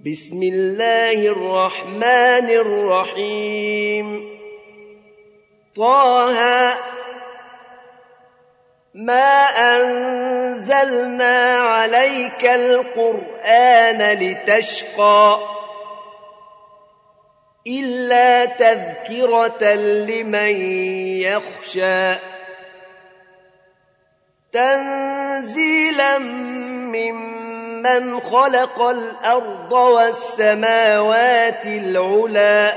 بسم الله الرحمن الرحيم طه ما أنزلنا عليك القرآن لتشقى إلا تذكرة لمن يخشى تنزيلا ممن خلق الأرض والسماوات العلى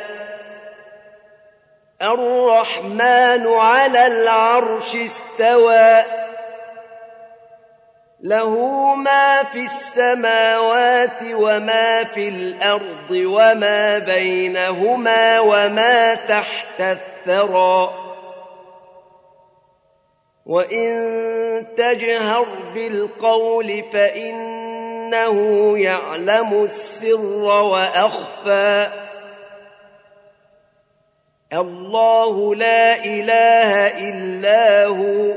الرحمن على العرش استوى له ما في السماوات وما في الأرض وما بينهما وما تحت الثرى وإن تجهر بالقول فإنه يعلم السر وأخفى الله لا إله إلا هو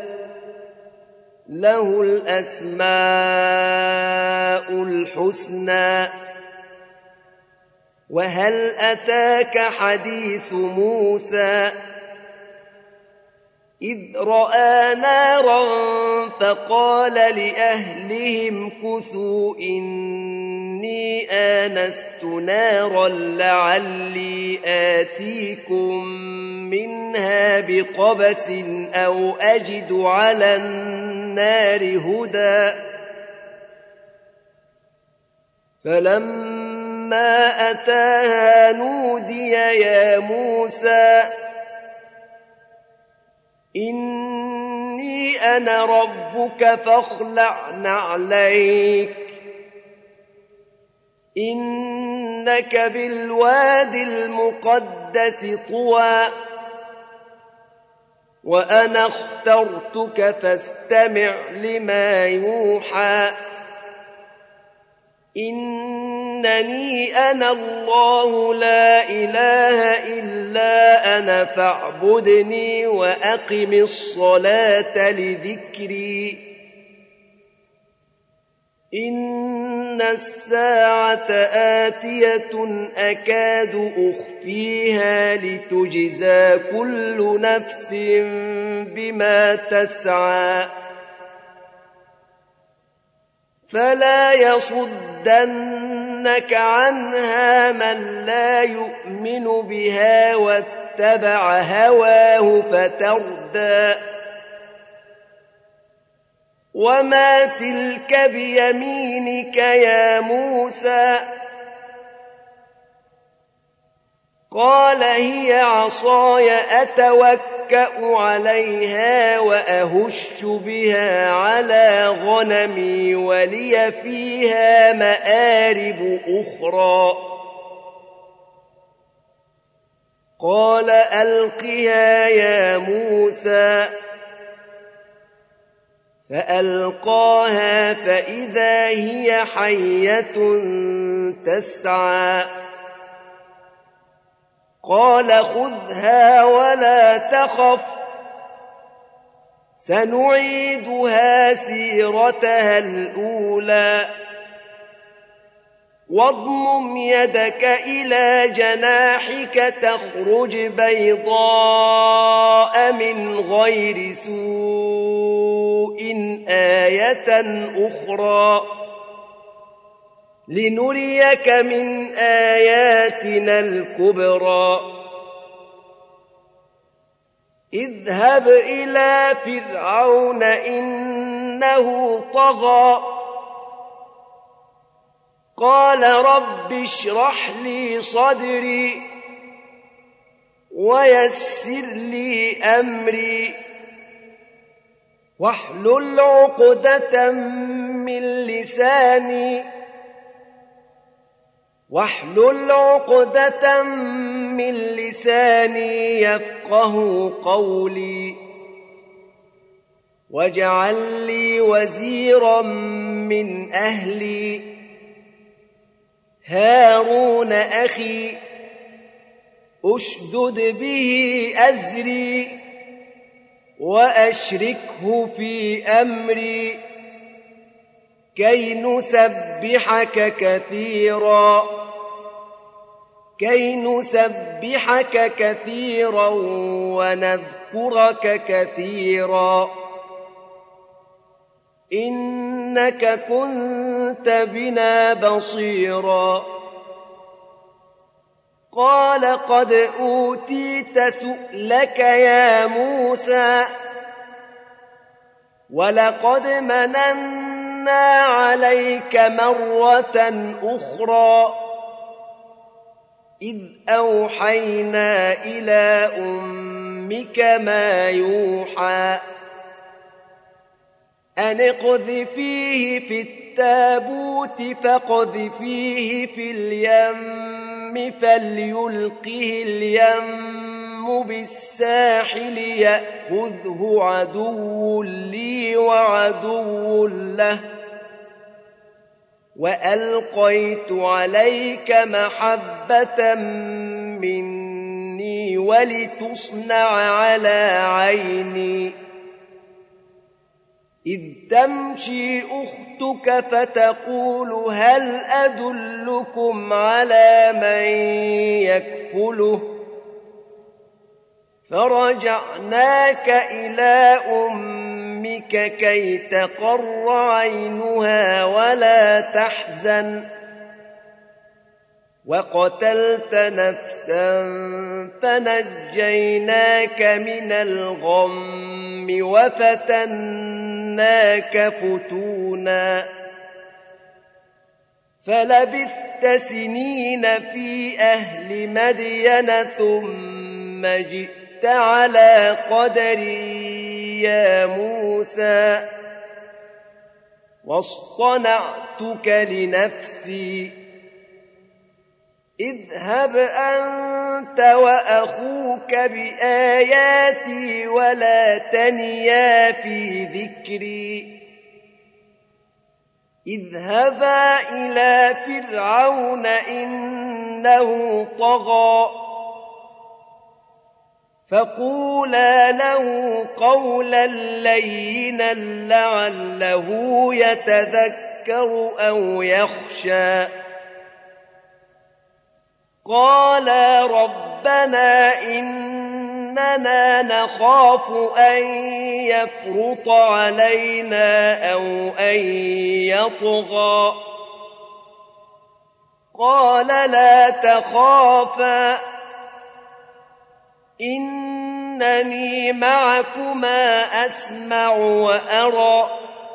له الأسماء الحسنى وهل أتاك حديث موسى إذ رأى نارا فقال لأهلهم كثوا إني آنست نارا لعلي آتيكم منها بقبس أو أجد على النار هدى فلما أتاها نودي يا موسى إني أنا ربك فاخلع نعليك إنك بالواد المقدس طوى وأنا اخترتك فاستمع لما يوحى إنني أنا الله لا إله إلا أنا فاعبدني وأقم الصلاة لذكري إن الساعة آتية أكاد أخفيها لتجزى كل نفس بما تسعى فلا يصدنك عنها من لا يؤمن بها واتبع هواه فتردى وما تلك بيمينك يا موسى قال هي عصاي أتوكأ عليها وأهش بها على غنمي ولي فيها مآرب أخرى قال ألقها يا موسى فألقاها فإذا هي حية تسعى قال خذها ولا تخف سنعيدها سيرتها الأولى واضمم يدك إلى جناحك تخرج بيضاء من غير سوء آية أخرى لنريك من آياتنا الكبرى اذهب إلى فرعون إنه طغى قال رب اشرح لي صدري ويسر لي أمري واحلل عقدة من لساني يفقه قولي واجعل لي وزيرا من أهلي هارون أخي أشدد به أزري وأشركه في أمري كي نسبحك كثيرا كي نسبحك كثيرا ونذكرك كثيرا إنك كنت بنا بصيرا قال قد أوتيت سؤلك يا موسى ولقد مننا عليك مرة أخرى إذ أوحينا إلى أمك ما يوحى أن اقذفيه في التابوت فاقذفيه في اليم فليلقه اليم بالساحل يأخذه عدو لي وعدو له وألقيت عليك محبة مني ولتصنع على عيني إذ تمشي أختك فتقول هل أدلكم على من يكفله فرجعناك إلى أمك كي تقر عينها ولا تحزن وقتلت نفسا فنجيناك من الغم وفتناك فتونا فلبثت سنين في أهل مدين ثم جئت على قدري يا موسى واصطنعتك لنفسي اذهب أنت وأخوك بآياتي ولا تنيا في ذكري اذهبا إلى فرعون إنه طغى فقولا له قولا لينا لعله يتذكر أو يخشى قالا ربنا إننا نخاف أن يفرط علينا أو أن يطغى قال لا تخافا إنني معكما أسمع وأرى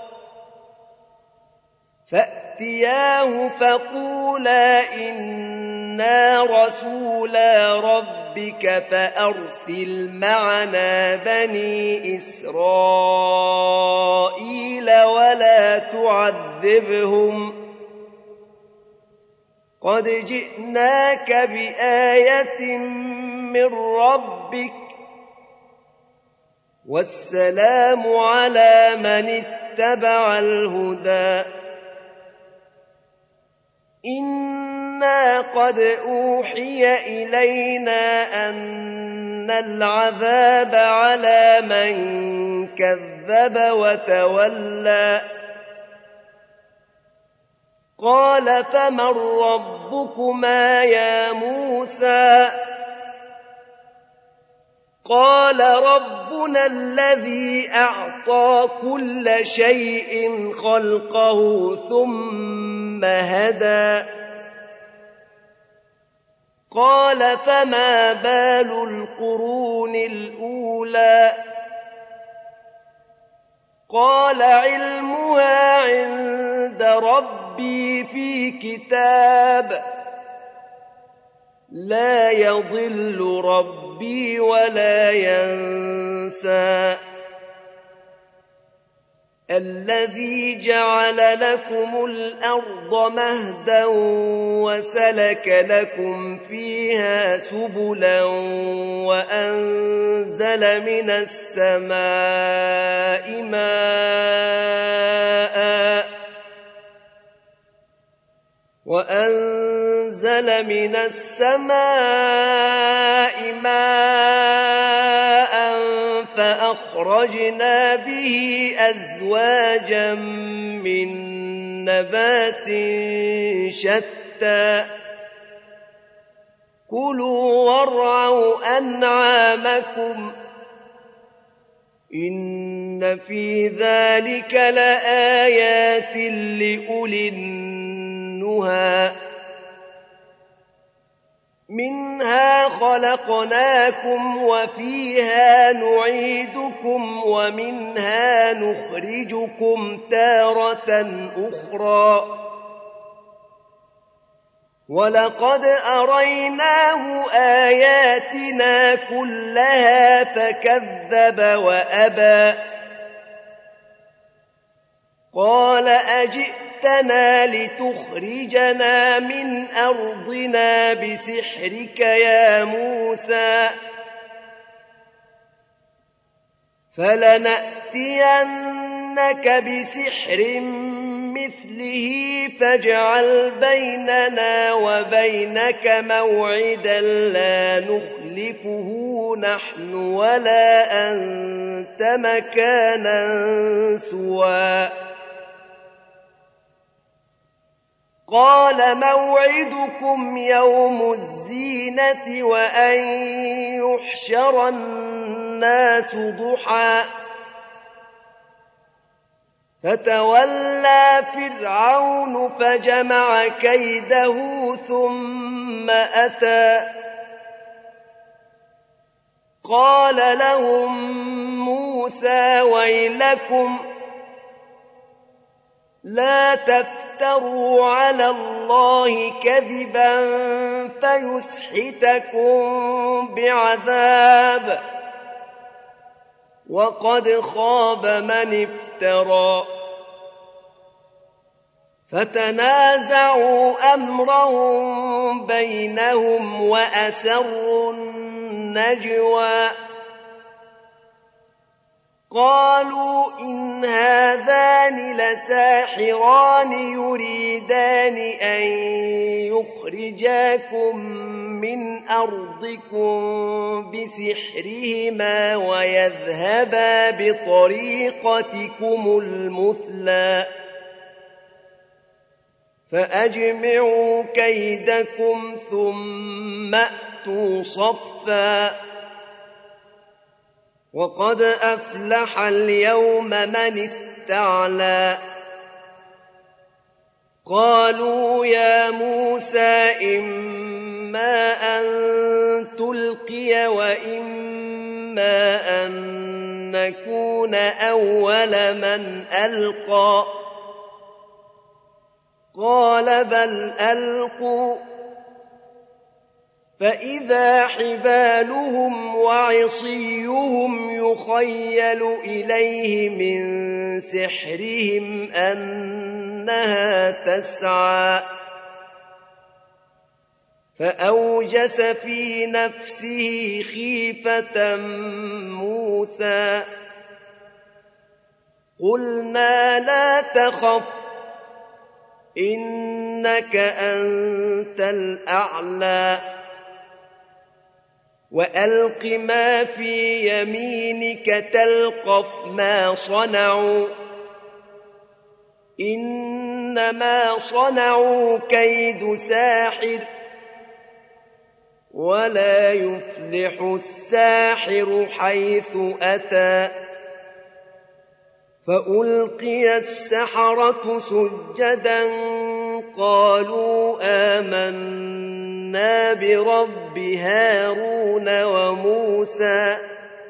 فأتياه فقولا إنا رسولا ربك فأرسل معنا بني إسرائيل ولا تعذبهم قد جئناك بآية من ربك والسلام على من اتبع الهدى إنا قد أوحي إلينا أن العذاب على من كذب وتولى قال فمن ربكما يا موسى قال ربنا الذي أعطى كل شيء خلقه ثم هدى قال فما بال القرون الأولى قال علمها عند ربي في كتاب لا يضل ربي ولا ينسى الذي جعل لكم الأرض مهدا وسلك لكم فيها سبلا وأنزل من السماء ماء فأخرجنا به أزواجا من نبات شتى كلوا وارعوا أنعامكم إن في ذلك لآيات لأولي النهى منها خلقناكم وفيها نعيدكم ومنها نخرجكم تارة أخرى ولقد أريناه آياتنا كلها فكذب وأبى قال أجئتنا لتخرجنا من أرضنا بسحرك يا موسى فلنأتينك بسحر مثله فاجعل بيننا وبينك موعدا لا نخلفه نحن ولا أنت مكانا سوى قال موعدكم يوم الزينة وأن يحشر الناس ضحى فتولى فرعون فجمع كيده ثم أتى قال لهم موسى ويلكم لا تفتروا على الله كذبا فيسحتكم بعذاب وقد خاب من افترى فتنازعوا أمرهم بينهم وأسروا النجوى قالوا إن هذان لساحران يريدان أن يخرجاكم من أرضكم بسحرهما ويذهبا بطريقتكم المثلى فأجمعوا كيدكم ثم أتوا صفا وقد أفلح اليوم من استعلى قالوا يا موسى إما أن تلقي وإما أن نكون أول من ألقى قال بل ألقوا فإذا حبالهم وعصيهم يخيل إليه من سحرهم أنها تسعى فأوجس في نفسه خيفة موسى قلنا لا تخف إنك أنت الأعلى وألق ما في يمينك تلقف ما صنعوا إنما صنعوا كيد ساحر ولا يفلح الساحر حيث أتى فألقي السحرة سجدا قالوا آمنا برب هارون وموسى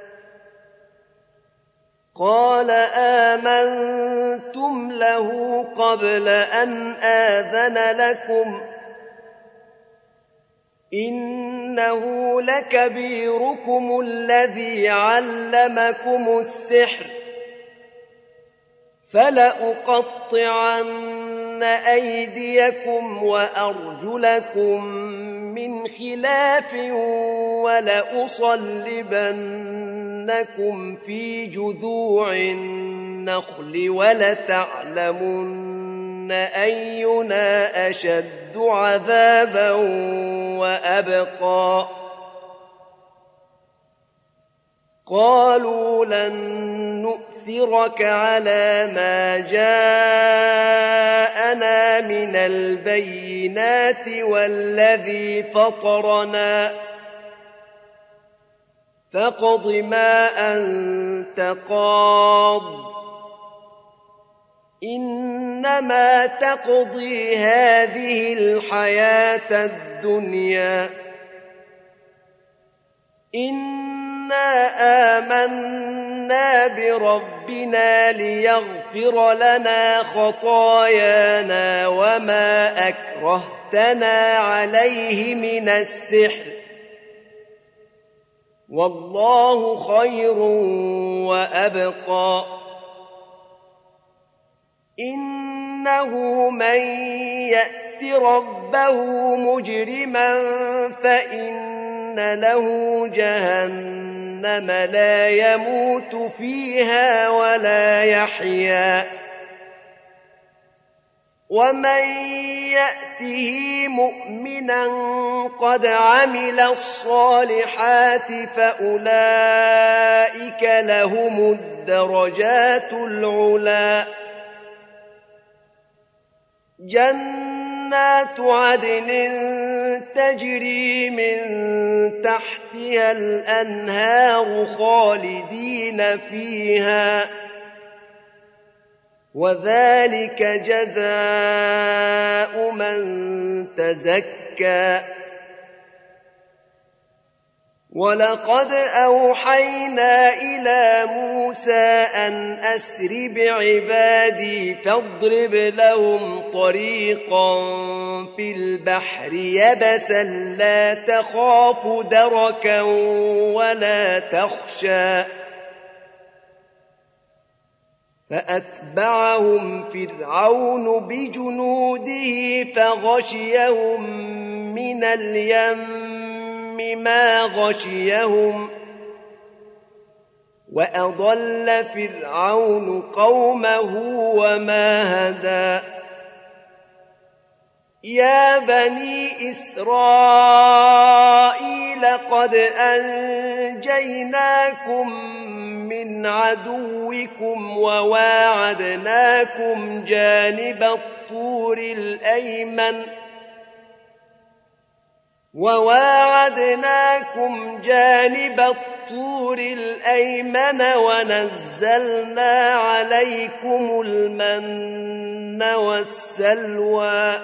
قال آمنتم له قبل أن آذن لكم إنه لكبيركم الذي علمكم السحر فلأقطعن أيديكم وأرجلكم من خلاف ولأصلبنكم في جذوع النخل ولتعلمن أينا أشد عذابا وأبقى قالوا لن نؤمن لنؤثرك على ما جاءنا من البينات والذي فطرنا فاقض ما أنت قاض إنما تقضي هذه الحياة الدنيا إنا آمنا بربنا ليغفر لنا خطايانا وما أكرهتنا عليه من السحر والله خير وأبقى إنه من يأت ربه مجرما فإن له جهنم لا يموت فيها ولا يحيا ومن يأته مؤمنا قد عمل الصالحات فأولئك لهم الدرجات العلى جنات عدن تجري من تحتها الأنهار خالدين فيها وذلك جزاء من تزكى ولقد أوحينا إلى موسى أن أسر بعبادي فاضرب لهم طريقا في البحر يبسا لا تخاف دركا ولا تخشى فأتبعهم فرعون بجنوده فغشيهم من اليم ما غشيهم وأضل فرعون قومه وما هدى يا بني إسرائيل قد أنجيناكم من عدوكم وواعدناكم جانب الطور الأيمن ونزلنا عليكم المن والسلوى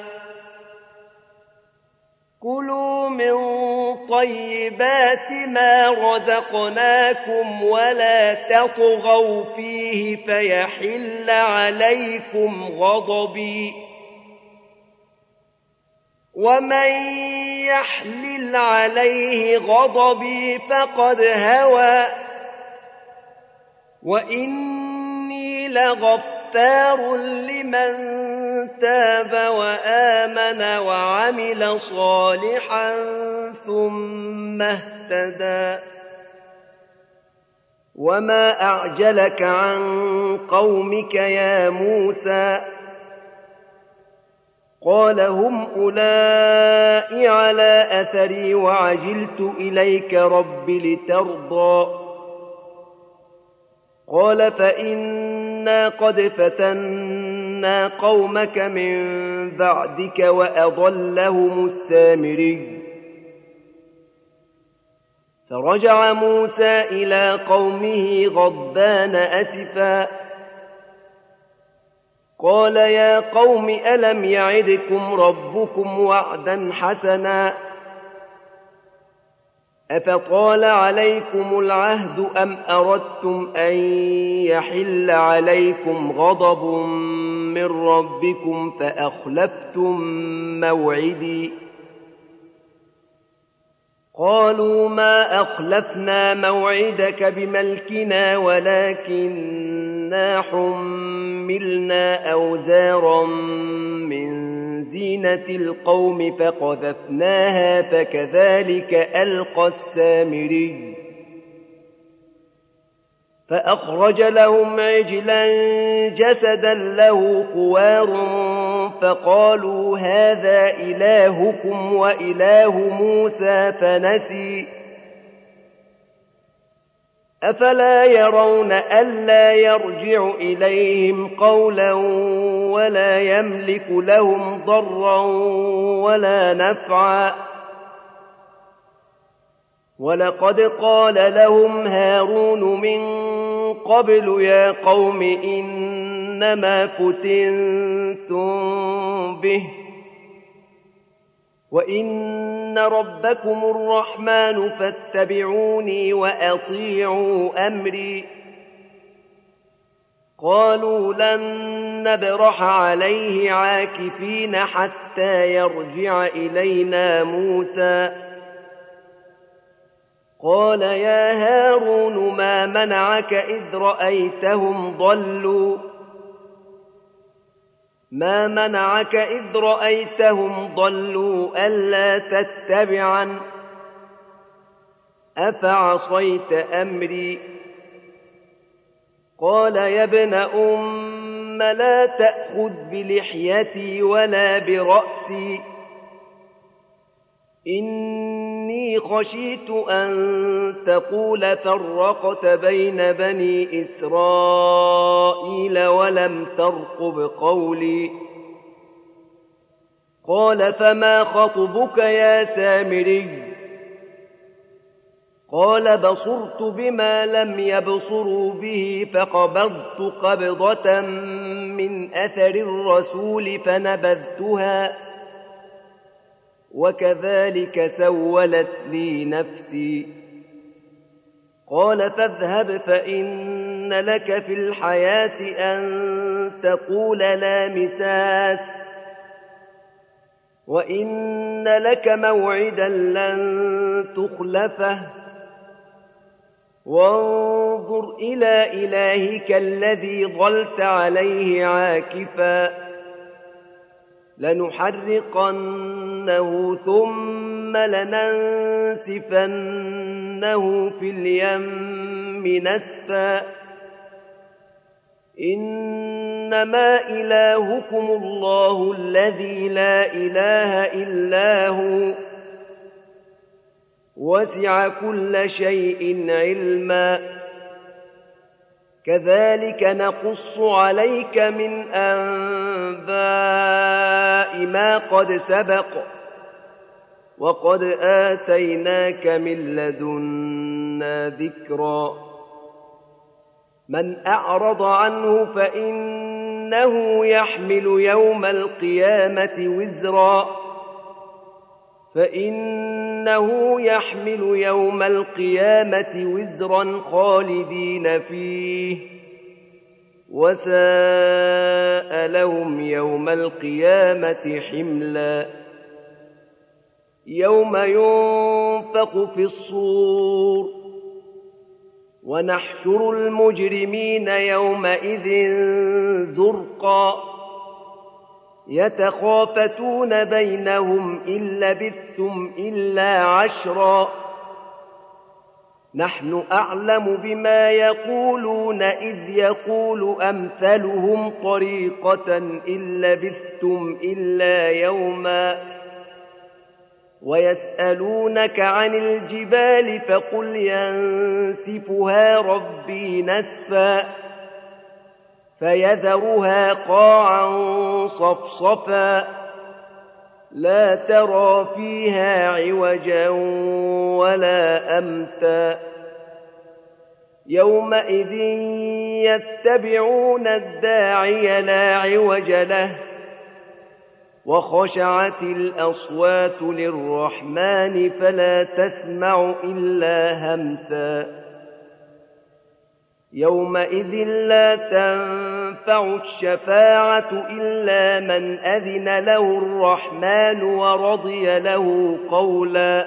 كلوا من طيبات ما رزقناكم ولا تطغوا فيه فيحل عليكم غضبي ومن يحلل عليه غضبي فقد هوى وإني لغفار لمن تاب وآمن وعمل صالحا ثم اهتدى وما أعجلك عن قومك يا موسى قال هم أولئك على أثري وعجلت إليك رب لترضى قال فإنا قد فتنا قومك من بعدك وأضلهم السامري فرجع موسى إلى قومه غضبان أسفا قال يا قوم ألم يعدكم ربكم وعدا حسنا أفطال عليكم العهد أم أردتم أن يحل عليكم غضب من ربكم فأخلفتم موعدي قالوا ما أخلفنا موعدك بملكنا ولكننا حملنا أوزارا من زينة القوم فقذفناها فكذلك ألقى السامري فأخرج لهم عجلا جسدا له خوار فقالوا هذا إلهكم وإله موسى فنسي أفلا يرون ألا يرجع إليهم قولا ولا يملك لهم ضرا ولا نفعا ولقد قال لهم هارون من قبل يا قوم إنما فتنتم به وإن ربكم الرحمن فاتبعوني وأطيعوا أمري قالوا لن نبرح عليه عاكفين حتى يرجع إلينا موسى قال يا هارون ما منعك إذ رأيتهم ضلوا ألا تتبعن أفعصيت أمري قال يا ابن أم لا تأخذ بلحيتي ولا برأسي إني خشيت أن تقول فرقت بين بني إسرائيل ولم ترقب قولي قال فما خطبك يا سامري قال بصرت بما لم يبصروا به فقبضت قبضة من أثر الرسول فنبذتها وكذلك سولت لي نفسي قال فاذهب فإن لك في الحياة أن تقول لا مساس وإن لك موعدا لن تخلفه وانظر إلى إلهك الذي ظلت عليه عاكفا لنحرقنه ثم لننسفنه في اليم نسفا إنما إلهكم الله الذي لا إله إلا هو وسع كل شيء علما كذلك نقص عليك من أنباء ما قد سبق وقد آتيناك من لدنا ذكرا من أعرض عنه فإنه يحمل يوم القيامة وزرا خالدين فيه وساء لهم يوم القيامة حملا يوم ينفخ في الصور ونحشر المجرمين يومئذ زرقا يتخافتون بينهم إن لبثتم إلا عشرا نحن أعلم بما يقولون إذ يقول أمثلهم طريقة إن لبثتم إلا يوما ويسألونك عن الجبال فقل ينسفها ربي نسفا فيذرها قاعا صفصفا لا ترى فيها عوجا ولا أمتا يومئذ يتبعون الداعي لا عوج له وخشعت الأصوات للرحمن فلا تسمع إلا همسا يومئذ لا تنفع الشفاعة إلا من أذن له الرحمن ورضي له قولا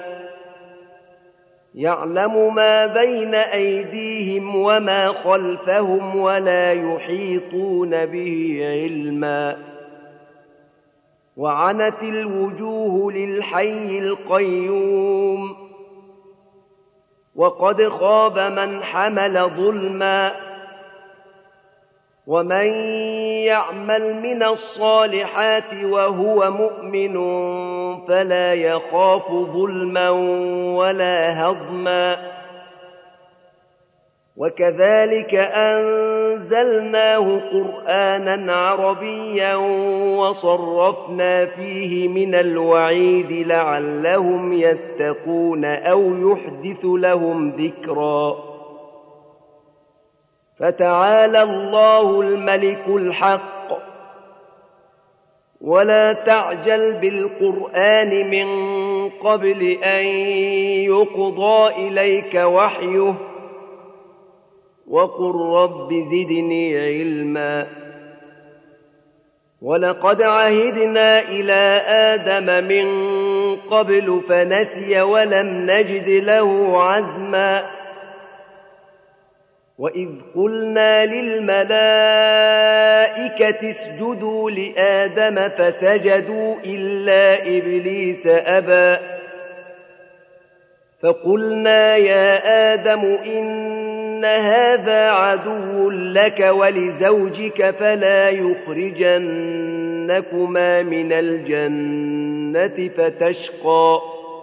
يعلم ما بين أيديهم وما خلفهم ولا يحيطون به علما وعنت الوجوه للحي القيوم وقد خاب من حمل ظلما ومن يعمل من الصالحات وهو مؤمن فلا يخاف ظلما ولا هضما وكذلك أنزلناه قرآنا عربيا وصرفنا فيه من الوعيد لعلهم يتقون أو يحدث لهم ذكرا فتعالى الله الملك الحق ولا تعجل بالقرآن من قبل أن يقضى إليك وحيه وقل رب زدني علما ولقد عهدنا إلى آدم من قبل فنسي ولم نجد له عزما وإذ قلنا للملائكة اسجدوا لآدم فسجدوا إلا إبليس أبى فقلنا يا آدم إن هذا عدو لك ولزوجك فلا يخرجنكما من الجنة فتشقى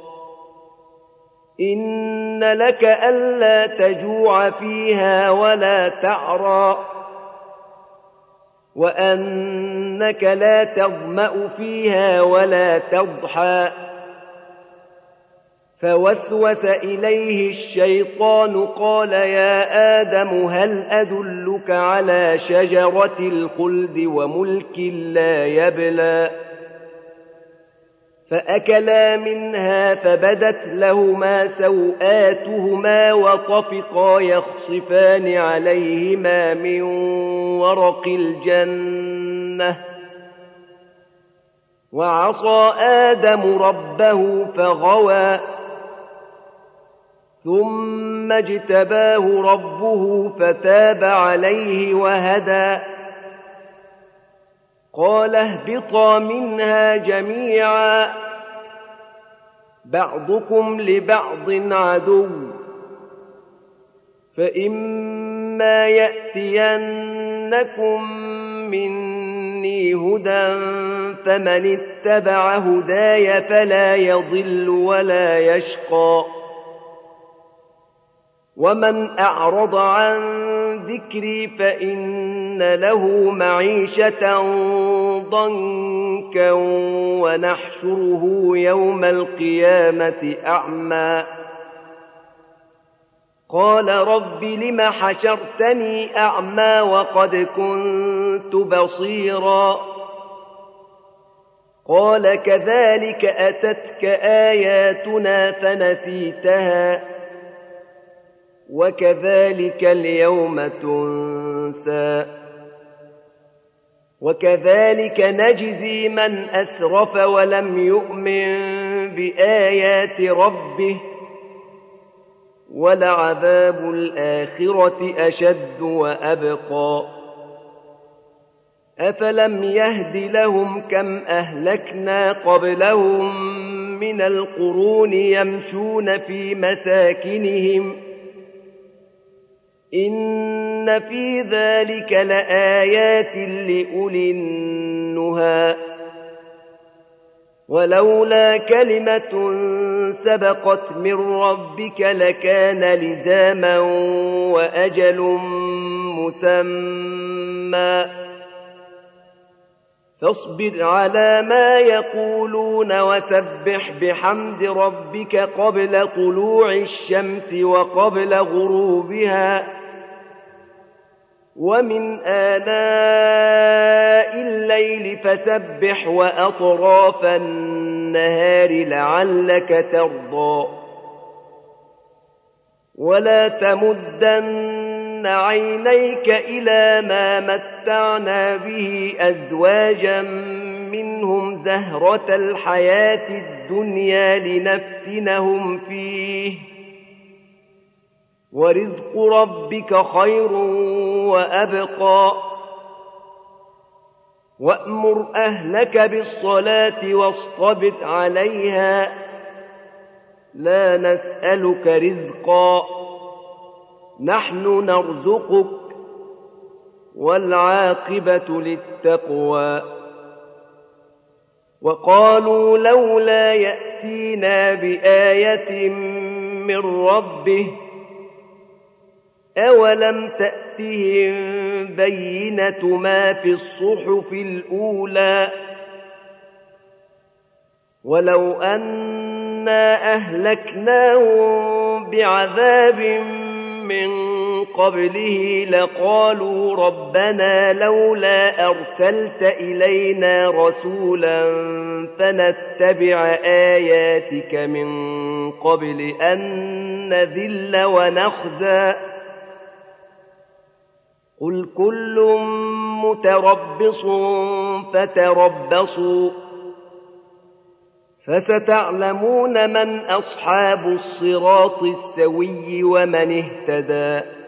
إن لك ألا تجوع فيها ولا تعرى وأنك لا تظمأ فيها ولا تضحى فوسوس إليه الشيطان قال يا آدم هل أدلك على شجرة الخلد وملك لا يبلى فأكلا منها فبدت لهما سوآتهما وطفقا يخصفان عليهما من ورق الجنة وعصى آدم ربه فغوى ثم اجتباه ربه فتاب عليه وهدى قال اهبطا منها جميعا بعضكم لبعض عدو فإما يأتينكم مني هدى فمن اتبع هداي فلا يضل ولا يشقى ومن أعرض عن ذكري فإن له معيشة ضنكا ونحشره يوم القيامة أعمى قال رب لم حشرتني أعمى وقد كنت بصيرا قال كذلك أتتك آياتنا فنسيتها وكذلك اليوم تنسى وكذلك نجزي من أسرف ولم يؤمن بآيات ربه ولعذاب الآخرة أشد وأبقى أفلم يهد لهم كم أهلكنا قبلهم من القرون يمشون في مساكنهم إن في ذلك لآيات لأولي النهى ولولا كلمة سبقت من ربك لكان لزاما وأجل مسمى فاصبر على ما يقولون وسبح بحمد ربك قبل طلوع الشمس وقبل غروبها ومن آلاء الليل فسبح وأطراف النهار لعلك ترضى ولا تمدن عينيك إلى ما متعنا به أزواجا منهم زهرة الحياة الدنيا لنفتنهم فيه ورزق ربك خير وأبقى وأمر أهلك بالصلاة واصطبر عليها لا نسألك رزقا نحن نرزقك والعاقبة للتقوى وقالوا لولا يأتينا بآية من ربه أولم تأتهم بينة ما في الصحف الأولى ولو أنا أهلكناهم بعذاب من قبله لقالوا ربنا لولا أرسلت إلينا رسولا فنتبع آياتك من قبل أن نذل ونخزى قل كل متربص فتربصوا فستعلمون من أصحاب الصراط السوي ومن اهتدى